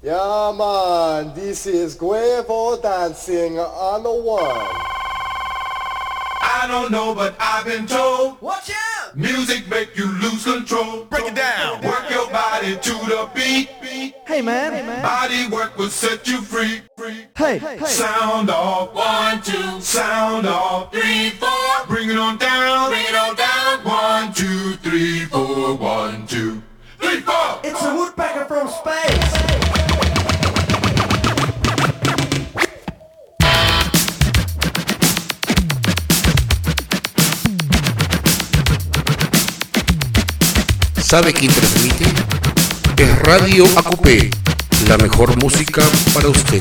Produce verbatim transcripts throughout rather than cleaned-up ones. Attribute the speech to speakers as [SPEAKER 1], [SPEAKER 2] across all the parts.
[SPEAKER 1] Yeah, man, this is Guevo dancing on the one.
[SPEAKER 2] I don't know, but I've been told.
[SPEAKER 3] Watch out!
[SPEAKER 2] Music make you lose control.
[SPEAKER 3] Break it down.
[SPEAKER 2] Work your body to the beat.
[SPEAKER 4] Hey man, hey man.
[SPEAKER 2] Body work will set you free. free.
[SPEAKER 4] Hey, hey.
[SPEAKER 2] Sound off. One, two. Sound off. Three, four. Bring it on down. Bring it on down. One, two, three, four. One, two, three, four.
[SPEAKER 4] It's a woodpecker from space.
[SPEAKER 5] ¿Sabe quién transmite? Es Radio Acupé, la mejor música para usted.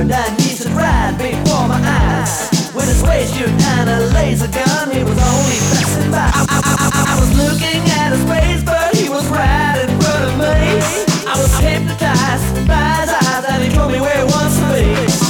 [SPEAKER 4] hard and he stood right before my eyes. With his waist shoot and a laser gun, he was only passing by. I, I, I, I was looking at his face, but he was right in front of me. I was hypnotized by his eyes and he told me where he wants to be.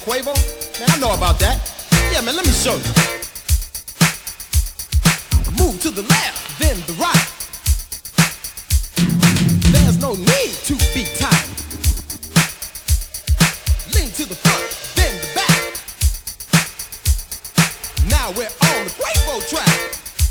[SPEAKER 3] Quavo? Man, I know about that. Yeah, man, let me show you. Move to the left, then the right. There's no need to be tight. Lean to the front, then the back. Now we're on the Quavo track.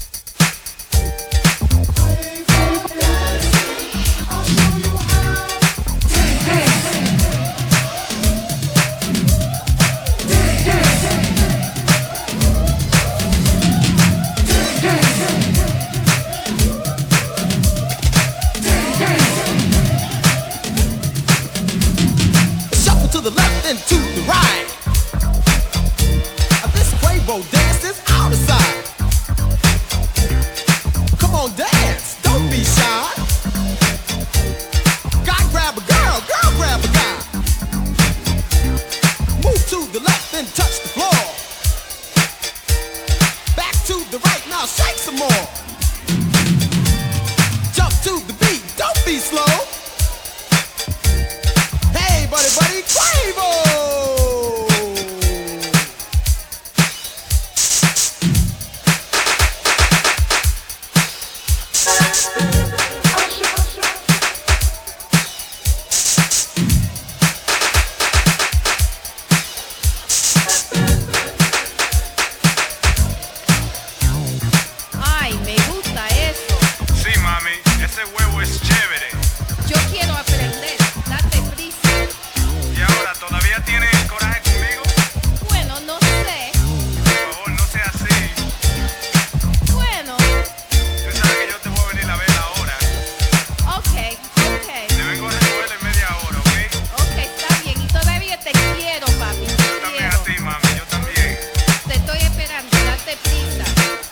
[SPEAKER 3] To the left and to the right. This Quavo dance is out of sight. Come on, dance, don't be shy. Guy grab a girl, girl grab a guy. Move to the left and touch the floor. Back to the right, now shake some more. Jump to the beat, don't be slow. Hey, buddy, buddy, Quavo!
[SPEAKER 6] Ay, me gusta eso.
[SPEAKER 7] Sí, mami, ese huevo es chévere.
[SPEAKER 6] Yo quiero aprender. Date prisa.
[SPEAKER 7] ¿Y ahora todavía tienes coraje conmigo?
[SPEAKER 6] Bueno, no sé.
[SPEAKER 7] Por favor, no sea así.
[SPEAKER 6] Bueno,
[SPEAKER 7] Tú sabes que yo te voy a venir a ver ahora.
[SPEAKER 6] ok, ok.
[SPEAKER 7] Te vengo a recoger en media hora, ¿ok?
[SPEAKER 6] Ok, está bien. Y todavía te quiero, papi. Te
[SPEAKER 7] Yo también
[SPEAKER 6] quiero.
[SPEAKER 7] a ti, mami, yo también.
[SPEAKER 6] Te estoy esperando. Date prisa.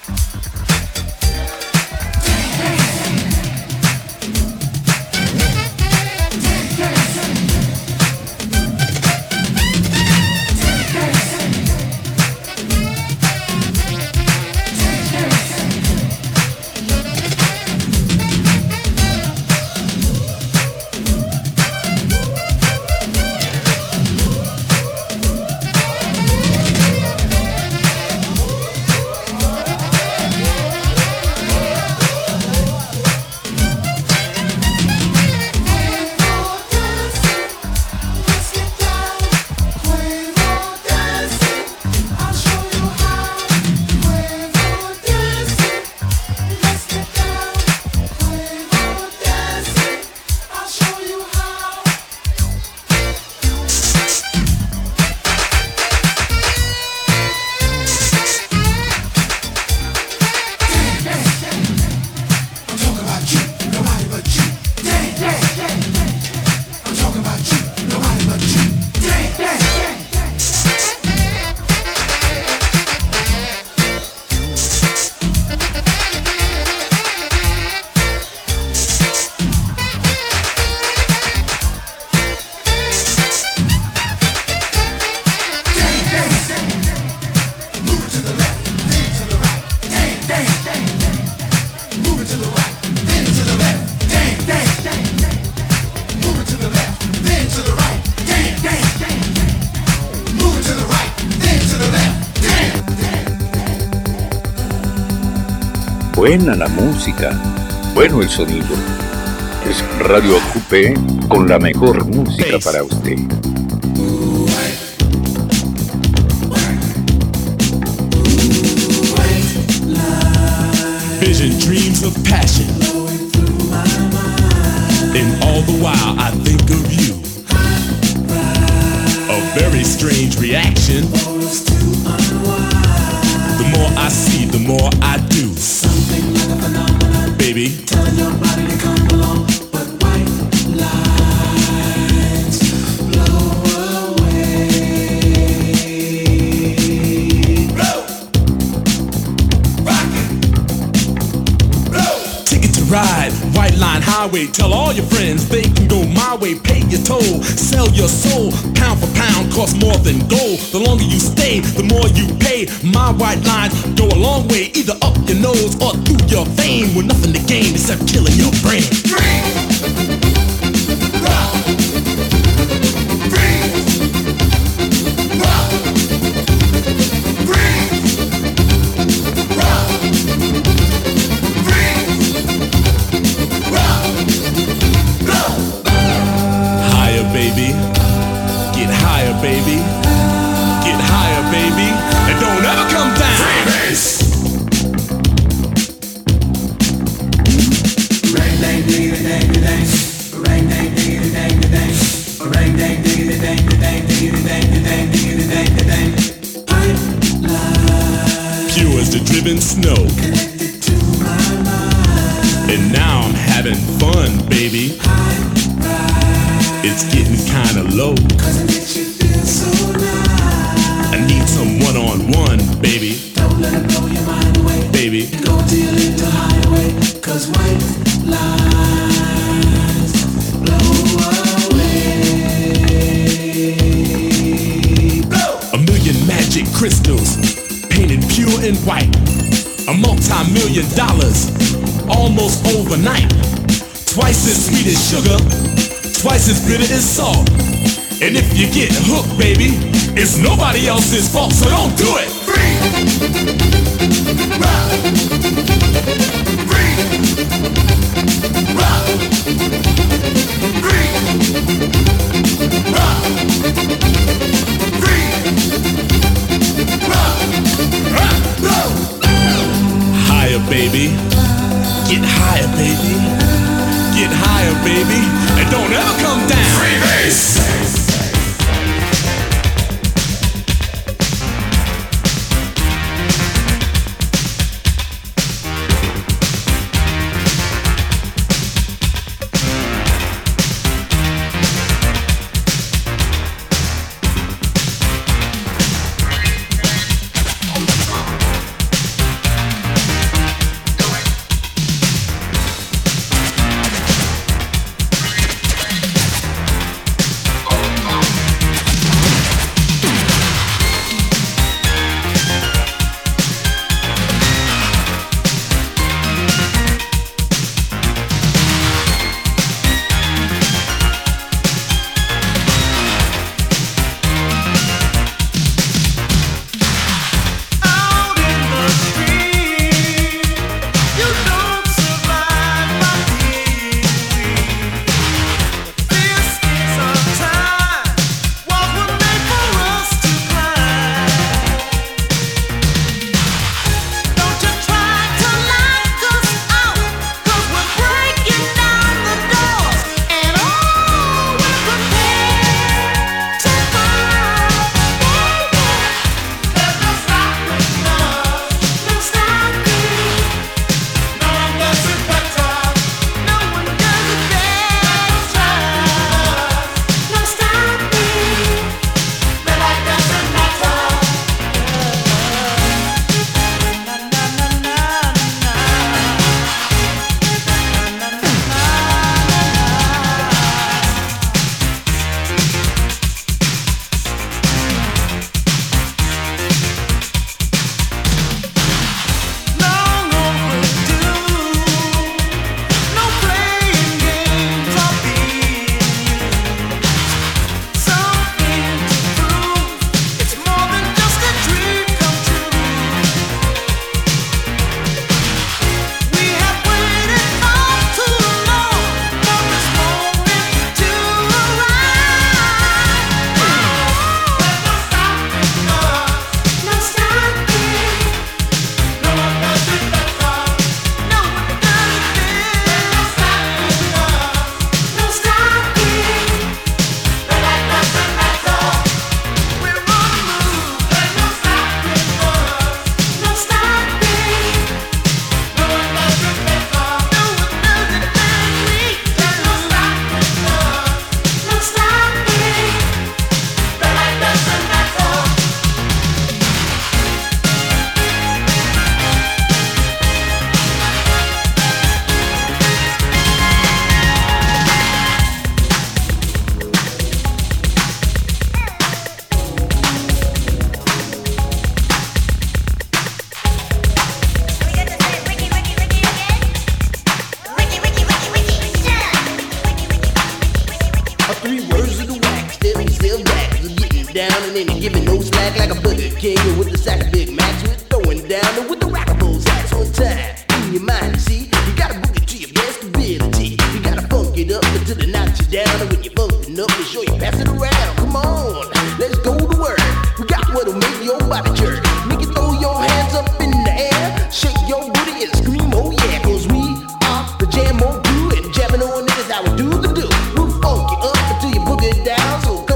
[SPEAKER 5] Buena la música, bueno el sonido. Es Radio Acupé con la mejor música para usted.
[SPEAKER 8] Vision, dreams of passion, and all the while I think of you. A very strange reaction. The more I see, the more I do. Something like a phenomenon, baby. Telling your body to come along, but white lights blow away. Blow, rock it, blow. Ticket to ride, White Line Highway. Tell all your friends they can go my way. Pay your toll, sell your soul. Pound for pound, costs more than gold. The longer you stay, the more you pay. My white lines go a long way, either up your nose or through your vein, with nothing to gain except killing your brain. Rock. Rock. pure as the driven snow. And now I'm having fun, baby. It's getting kinda low. I need some one-on-one, baby.
[SPEAKER 9] Don't let it blow your mind away.
[SPEAKER 8] Baby.
[SPEAKER 9] Go till you lead the highway. Cause white lines blow away. Blow!
[SPEAKER 8] A million magic crystals painted pure and white. A multi-million dollars almost overnight. Twice as sweet as sugar, twice as bitter as salt. And if you get hooked, baby, it's nobody else's fault, so don't do it.
[SPEAKER 2] Free. Rock. Free. Rock. Free. Rock. Free. Rock. Rock. Blow.
[SPEAKER 8] Higher, baby. Get higher, baby. Get higher, baby. And don't ever come down.
[SPEAKER 2] Free bass.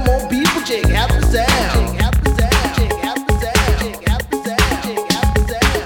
[SPEAKER 3] Check out the sound. Check out the sound. Check out the sound. Check out the sound. Check out the sound.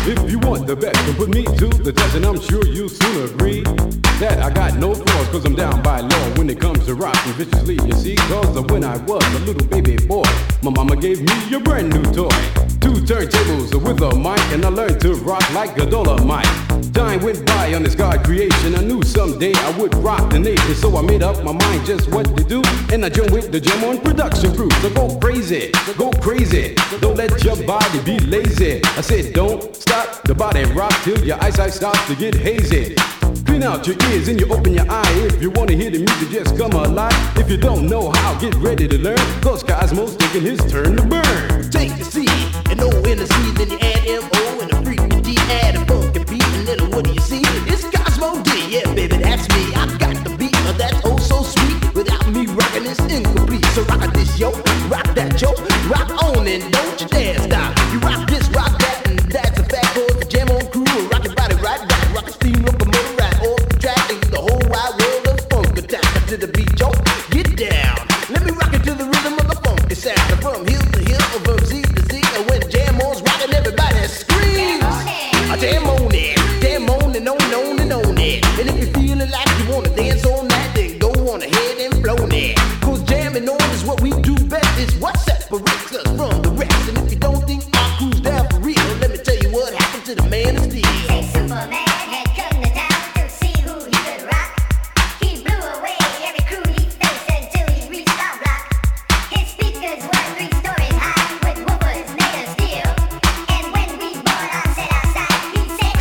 [SPEAKER 10] If you want the best, then put me to the test, and I'm sure you'll soon agree that I got no flaws, cause I'm down by law when it comes to rocking viciously, you see. Cause when I was a little baby boy, my mama gave me a brand new toy. Two turntables with a mic, and I learned to rock like a Dolomite. Time went by on this God creation, I knew someday I would rock the nation. So I made up my mind just what to do, and I joined with the Jam On production crew. So go crazy, go crazy, don't let your body be lazy. I said don't stop the body rock till your eyesight starts to get hazy. Clean out your ears and you open your eye. If you wanna hear the music, just come alive. If you don't know how, get ready to learn, cause Cosmo's taking his turn to burn.
[SPEAKER 3] Take the C and O in the C, then you add M O and a freaky D, add a funky beat, and then what do you see? It's Cosmo D, yeah baby, that's me. I got the beat, uh, that's oh so sweet. Without me rocking, it's incomplete. So rock this yo, rock that yo, rock on and don't you dare stop. You rock this, rock that, and that's a fact. Cause the Jam On crew will rock your body right, rock, rock a steam locomotive right off the track, and the whole wide world of funk attack. To the beat, yo, get down. Let me rock it to the rhythm of the funky sound. From hill to hill, from Z to Z, and when Jam On's rocking, everybody screams. I jam on it, jam on and on and on and on it. And if you're feeling like you wanna dance all night, then go on ahead and blow it. Cause jamming on is what we do best. It's what separates us from the rest. And if you don't think our crew's down for real, let me tell you what happened to the man of steel.
[SPEAKER 11] Say Superman had come to town to see who he could rock. He blew away every crew he faced until he reached our block. His speakers were three stories high with woofers made of steel. And when we brought our set outside, he said,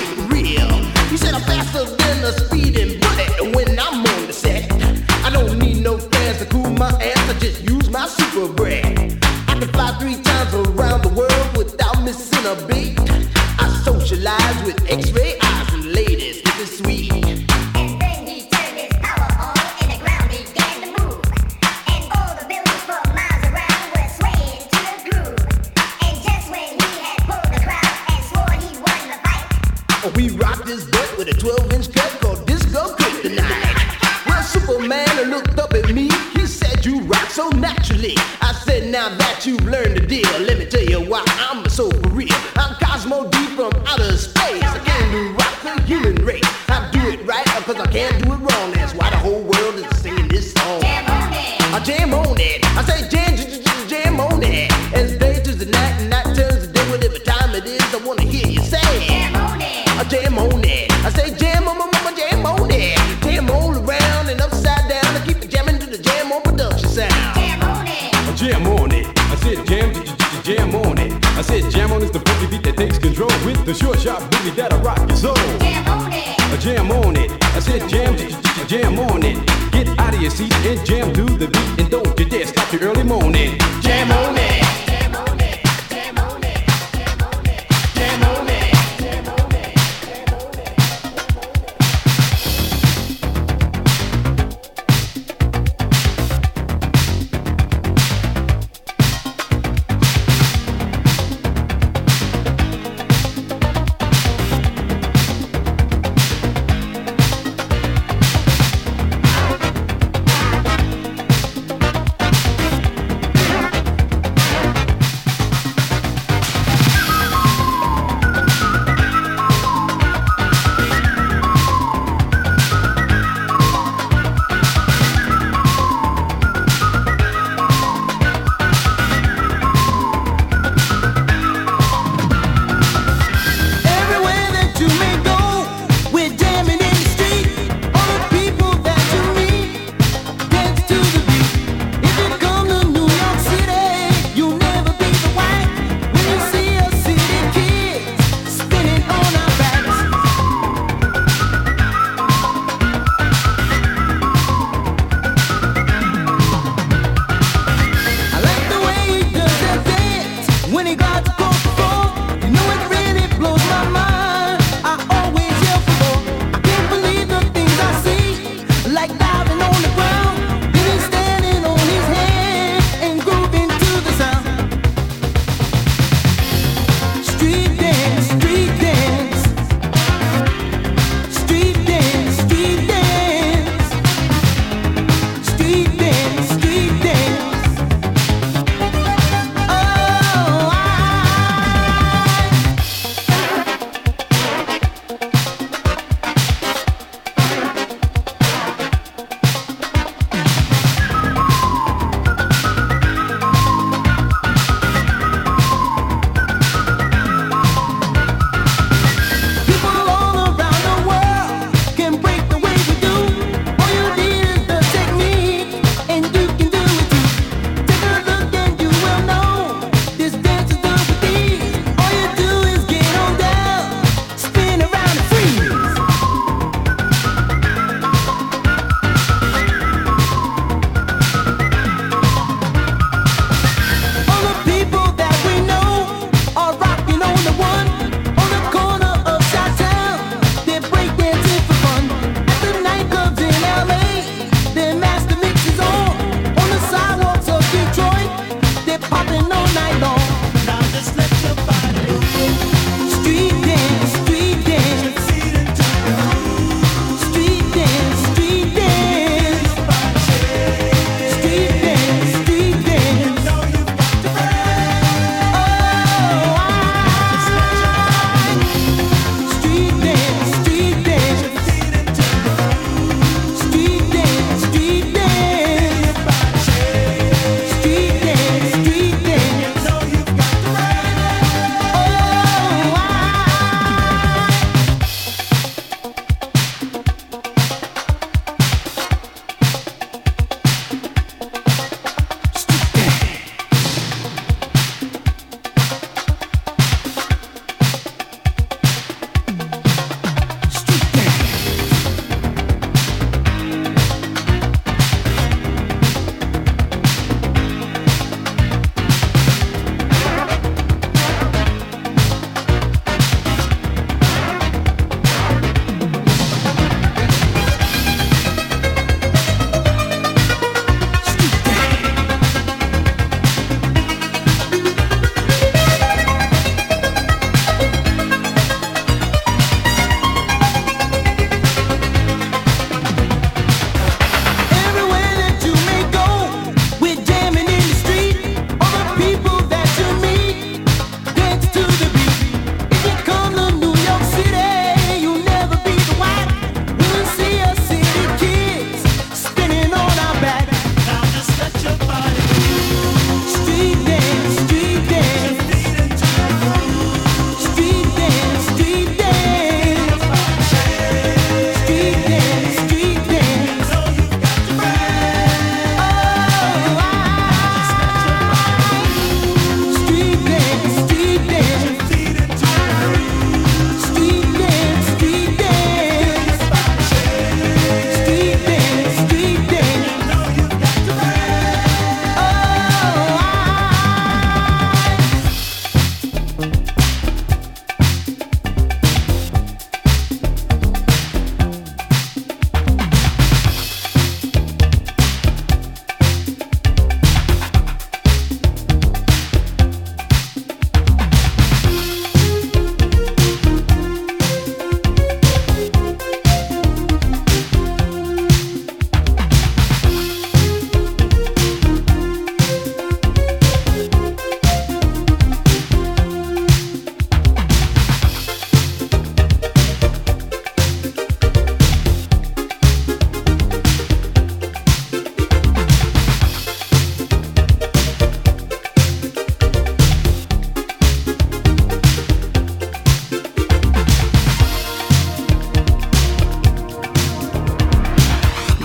[SPEAKER 3] Real. He said I'm faster than a speeding bullet. And when I'm on the set, I don't need no fans to cool my ass. I just use my super breath. I can fly three times around the world without missing a beat. I socialize with X-ray eyes and ladies. This is sweet.
[SPEAKER 11] and then he turned his power on and the ground began to move. And all the buildings for miles around were swaying to the groove. And just when he had pulled the crowd and swore he won the fight,
[SPEAKER 3] We rocked this butt with a twelve inch cut called Disco Kryptonite. Well, Superman looked up at me. He said, you rock so naturally. I said, now that you've learned the deal, let me tell you why I'm so for real. I'm Cosmo D from outer space. I came to rock the human race. I do it right because I can't do it wrong. That's why the whole world is singing this song.
[SPEAKER 11] jam on it.
[SPEAKER 3] I jam on it. I say jam, jam, jam, jam on it. As day turns to night and night turns to day, whatever time it is, I wanna hear you say.
[SPEAKER 11] Jam on it.
[SPEAKER 3] I jam on it. I say jam on, on, on, jam on it. Jam all around and upside down. I keep it jamming to the Jam On production sound.
[SPEAKER 11] Jam on it.
[SPEAKER 10] I jam on it. I said jam, j- j- j- jam on it. I said jam on is the funky beat that takes control with the short sharp boogie that'll rock your soul.
[SPEAKER 11] Jam on it.
[SPEAKER 10] I jam on it. I said jam, j- j- j- jam on it. Get out of your seat and jam to the beat, and don't you dare stop your early morning. Jam on it.
[SPEAKER 11] Jam on it. Jam on it. Jam on it.
[SPEAKER 3] Jam on it.
[SPEAKER 11] Jam on it. Jam on it.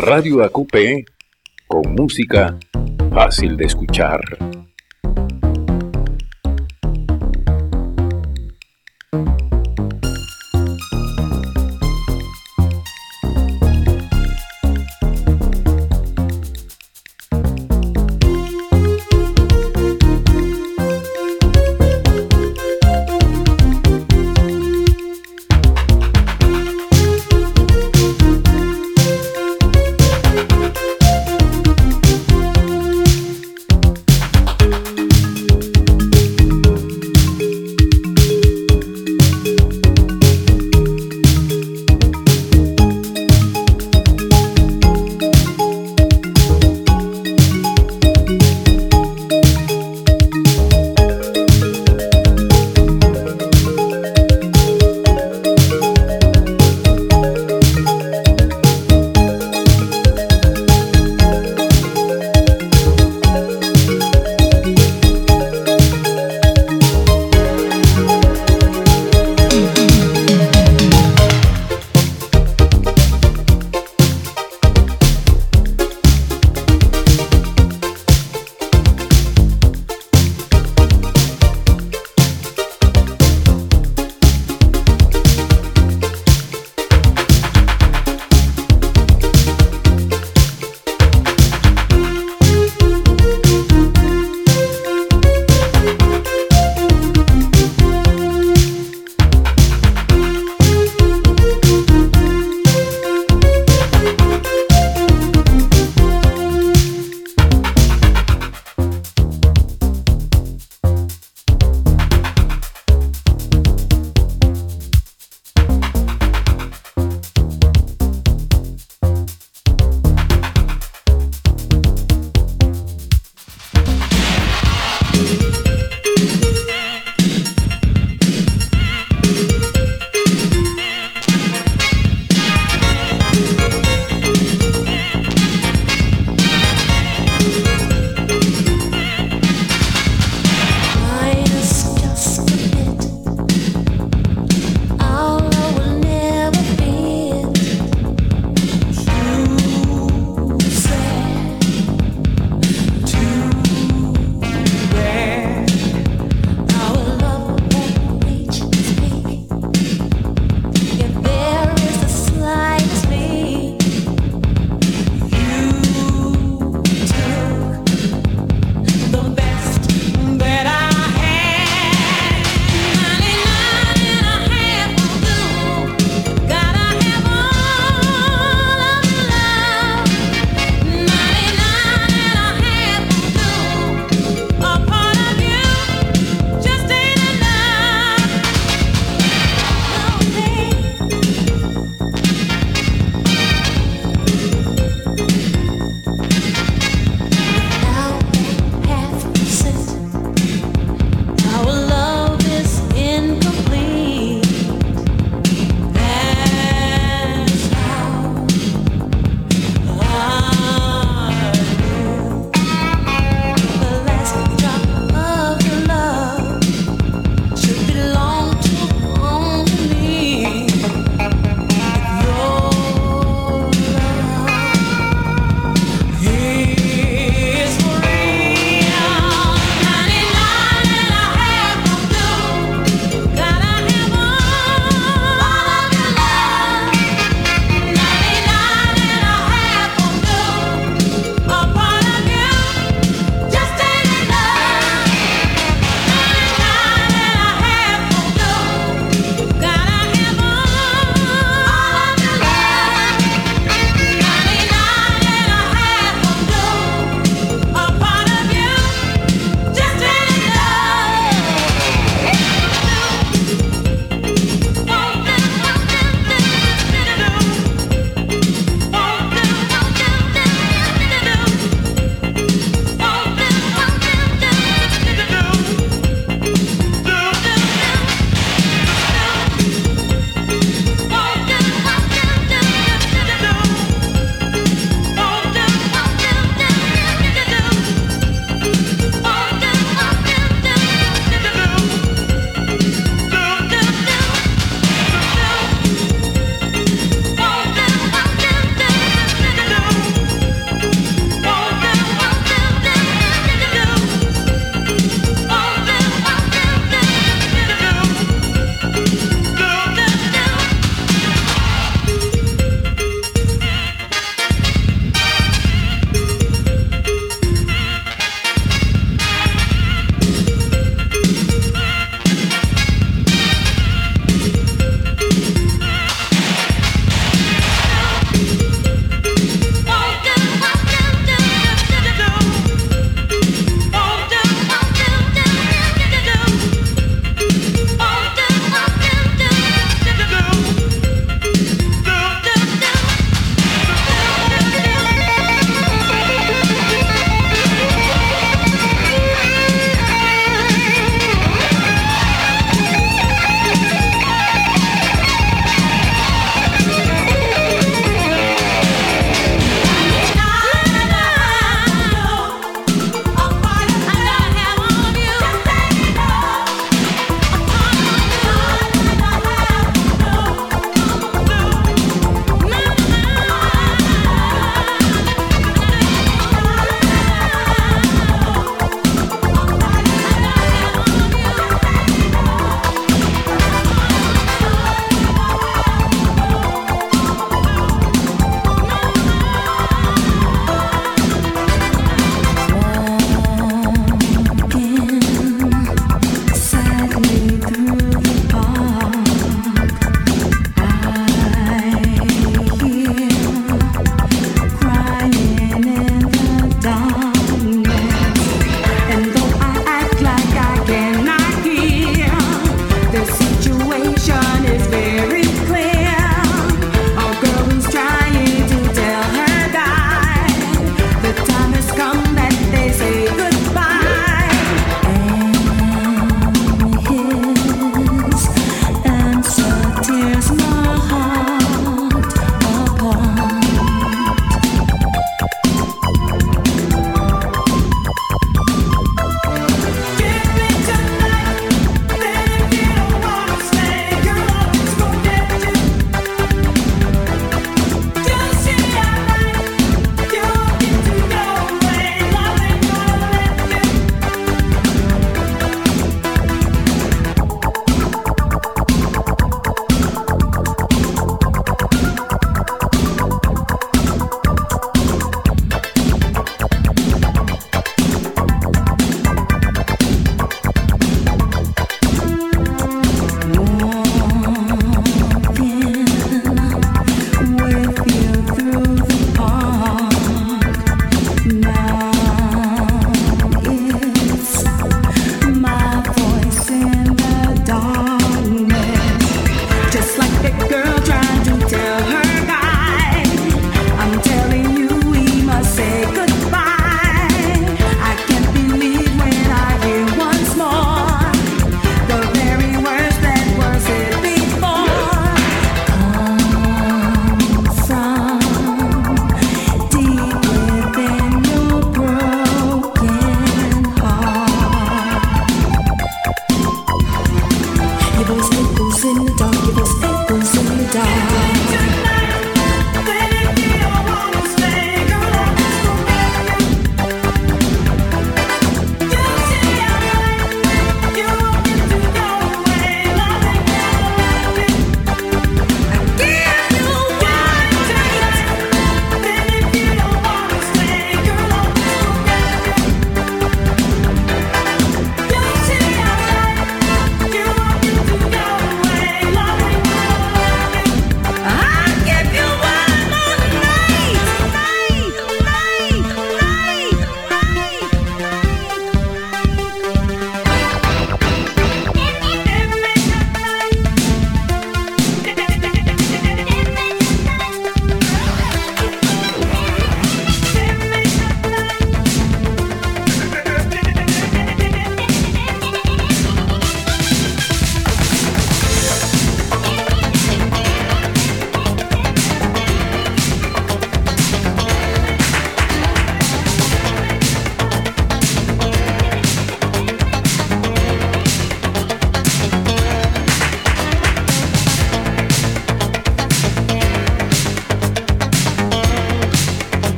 [SPEAKER 5] Radio A Q P, con música fácil de escuchar.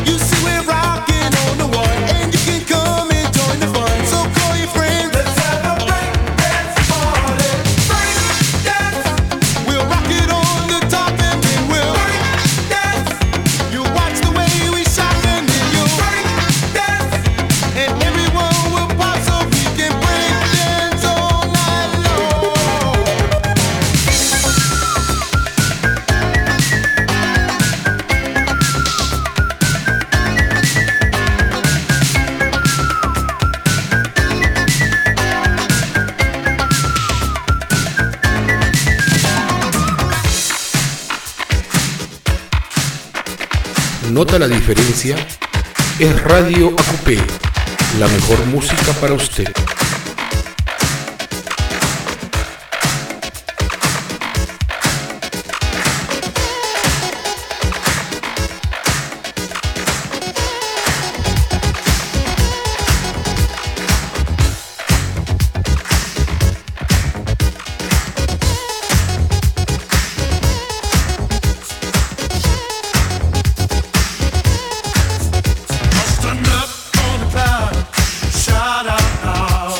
[SPEAKER 5] ¿Nota la diferencia? Es Radio Acupé, la mejor música para usted.
[SPEAKER 2] Shout out, out.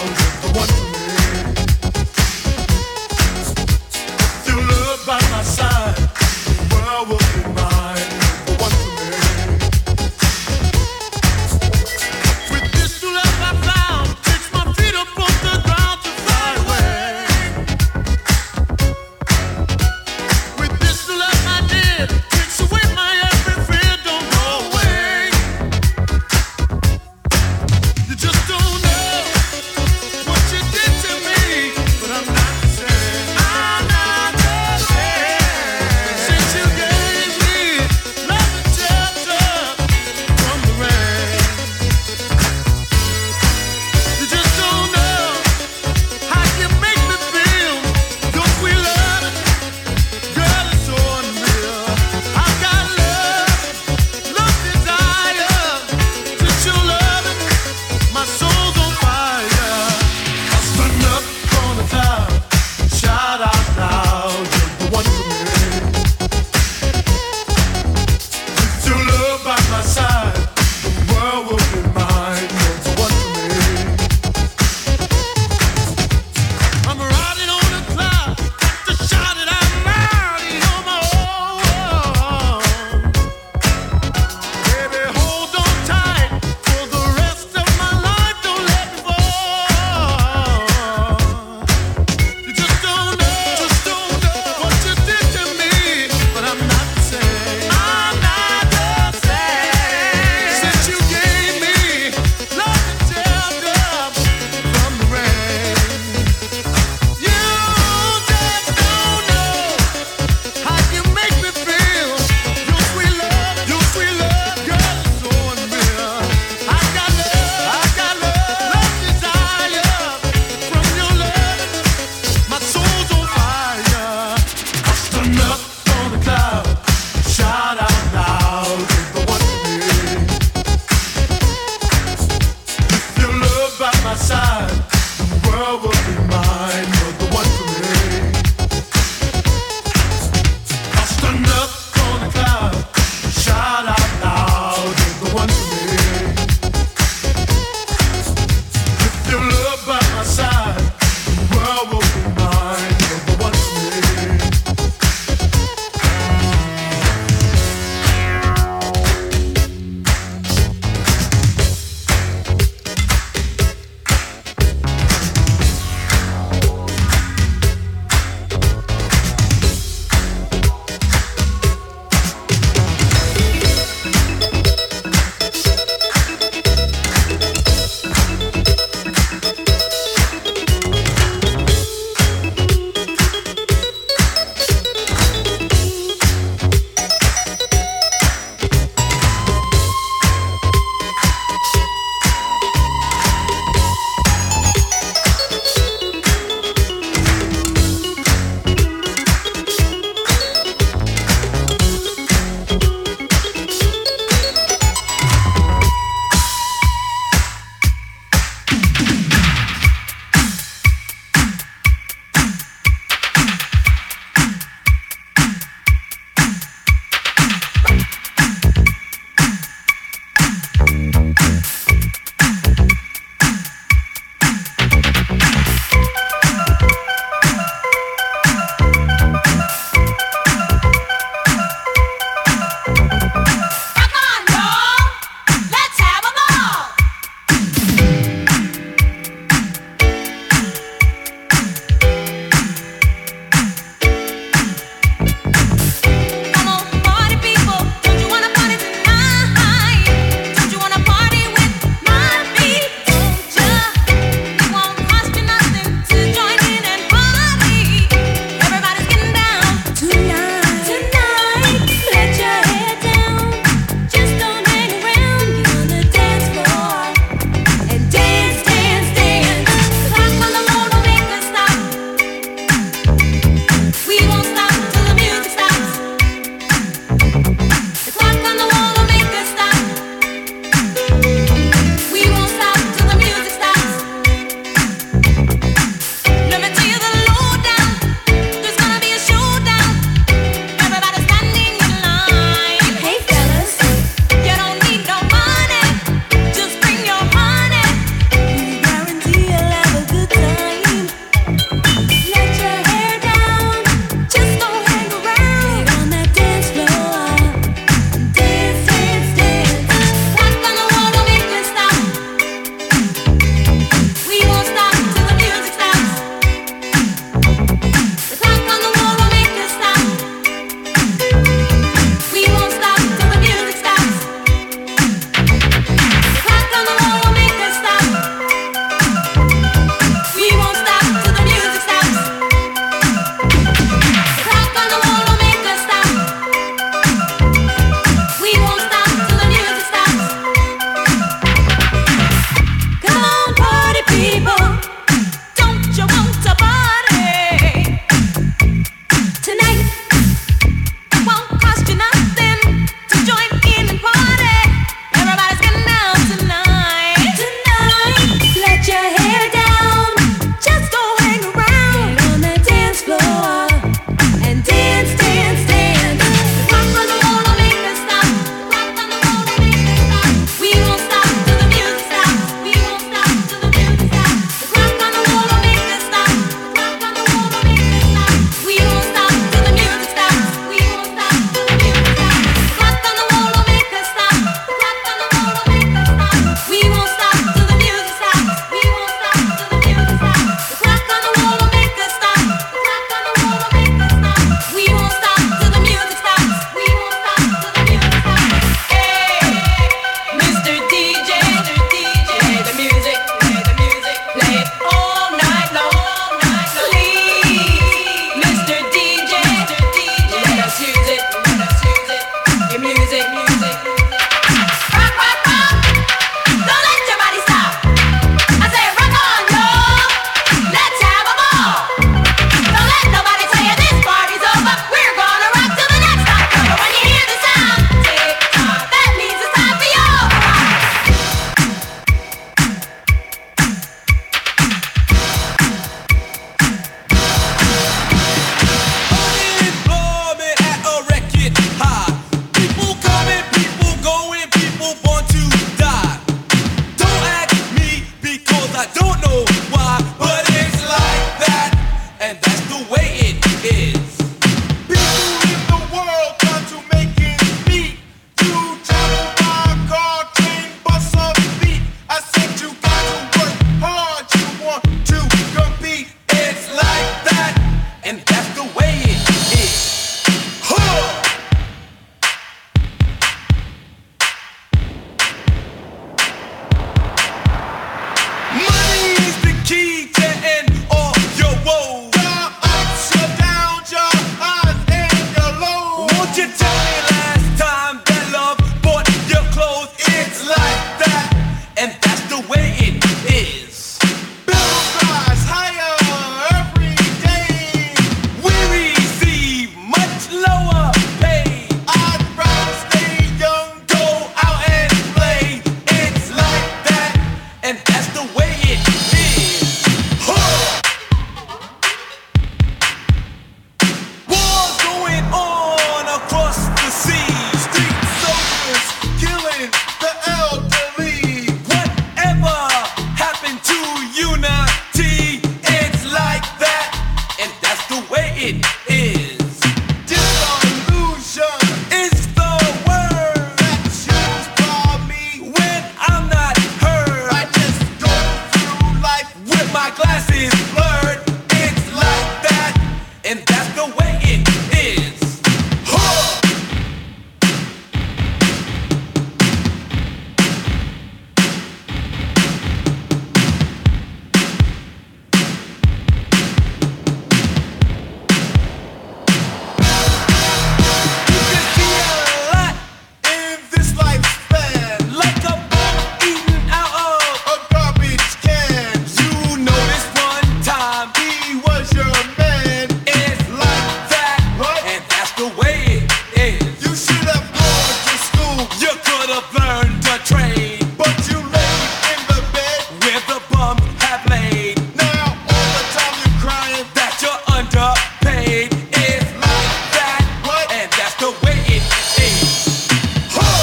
[SPEAKER 8] I've learned a trade. But you laid in the bed where the bums have laid. Now all the time you're crying that you're underpaid. It's like that, what? And that's the way it is. Huh.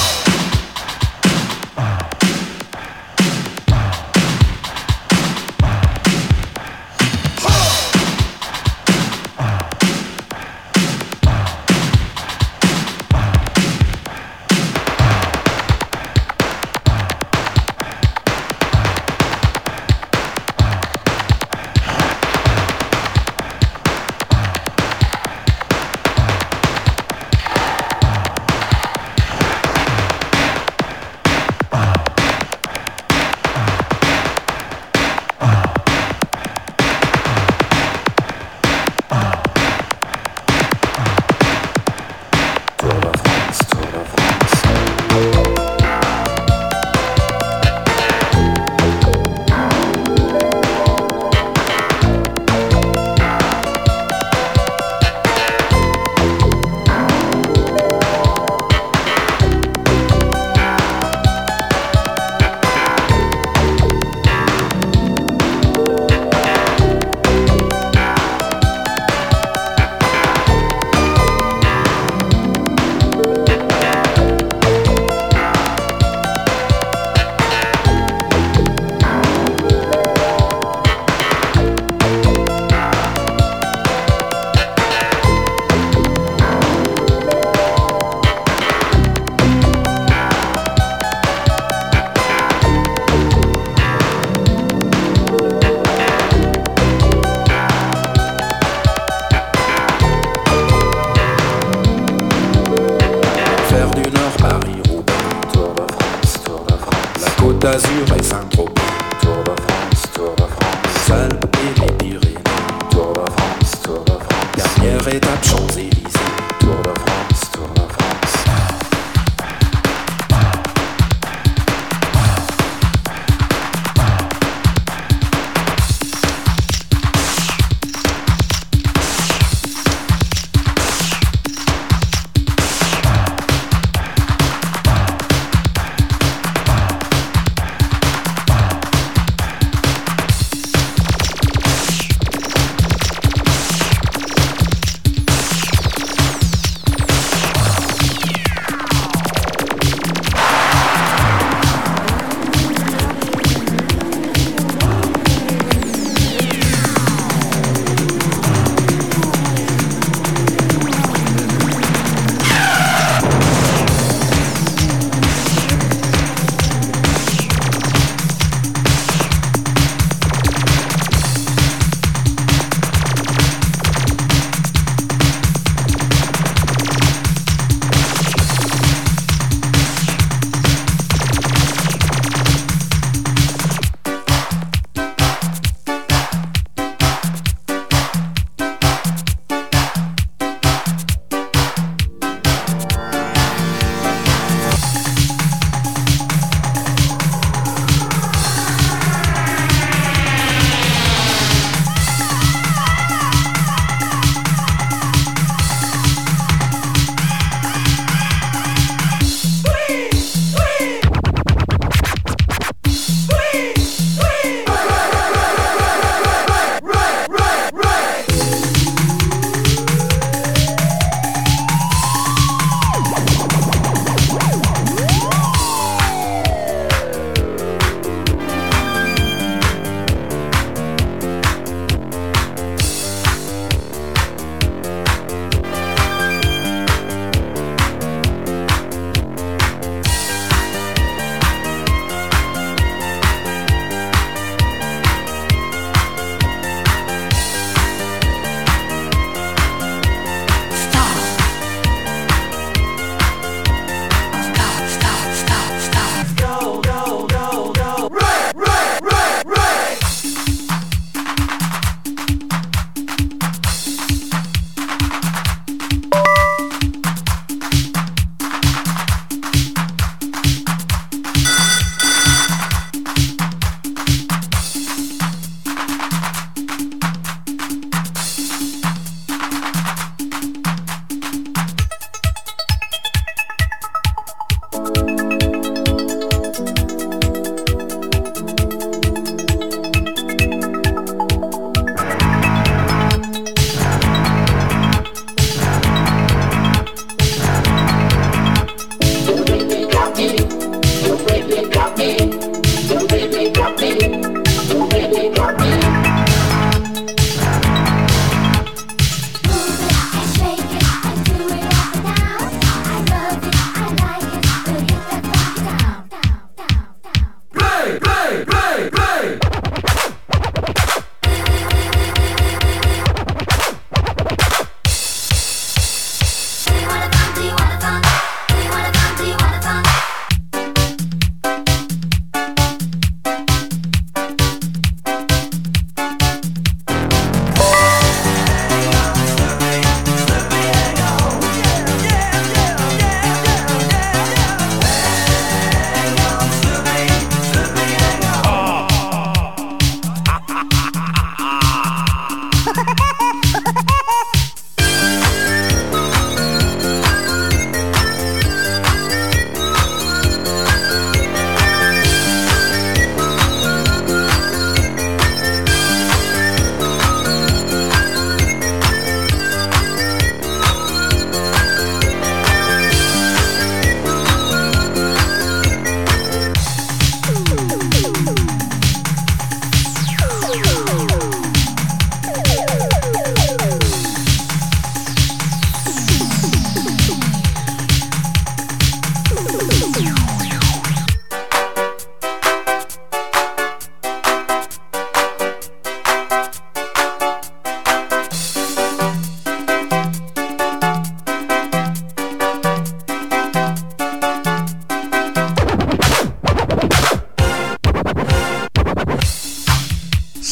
[SPEAKER 12] d'Azur et Saint-Tropez. Tour de France, Tour de France. Alpes et les Pyrénées. Tour de France, Tour de France. Dernière étape Champs-Élysées. Tour de France, Tour de France.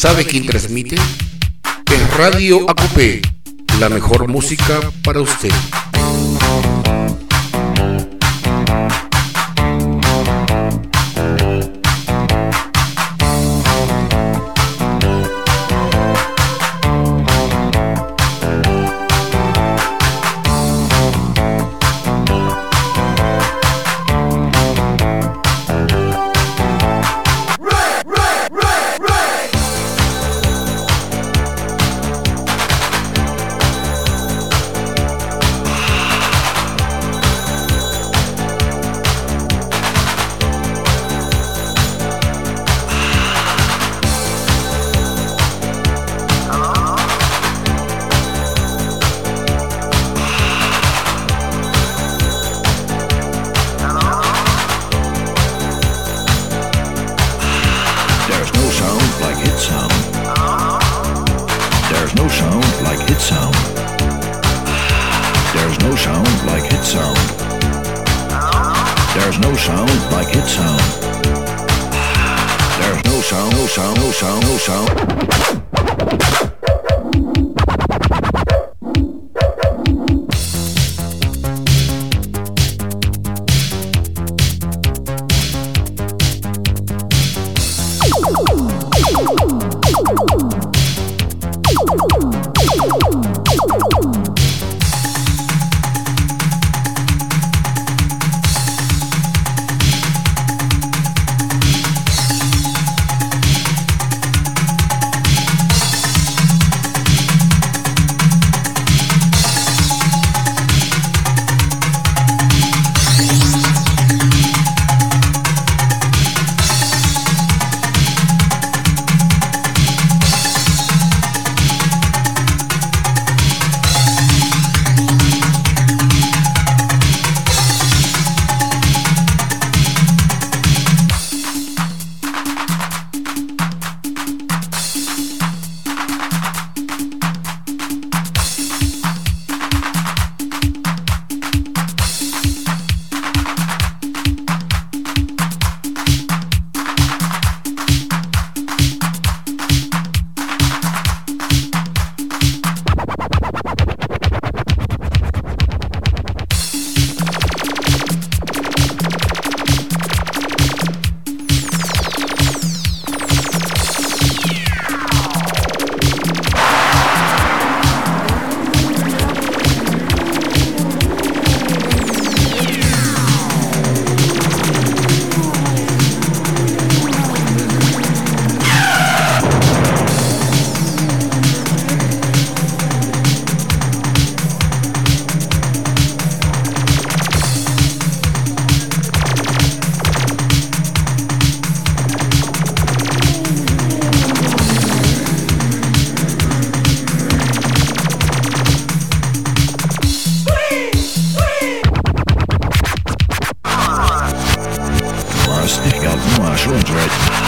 [SPEAKER 5] ¿Sabe quién transmite? Es Radio A Q P, la mejor música para usted.
[SPEAKER 13] Must dig out my shoes right now.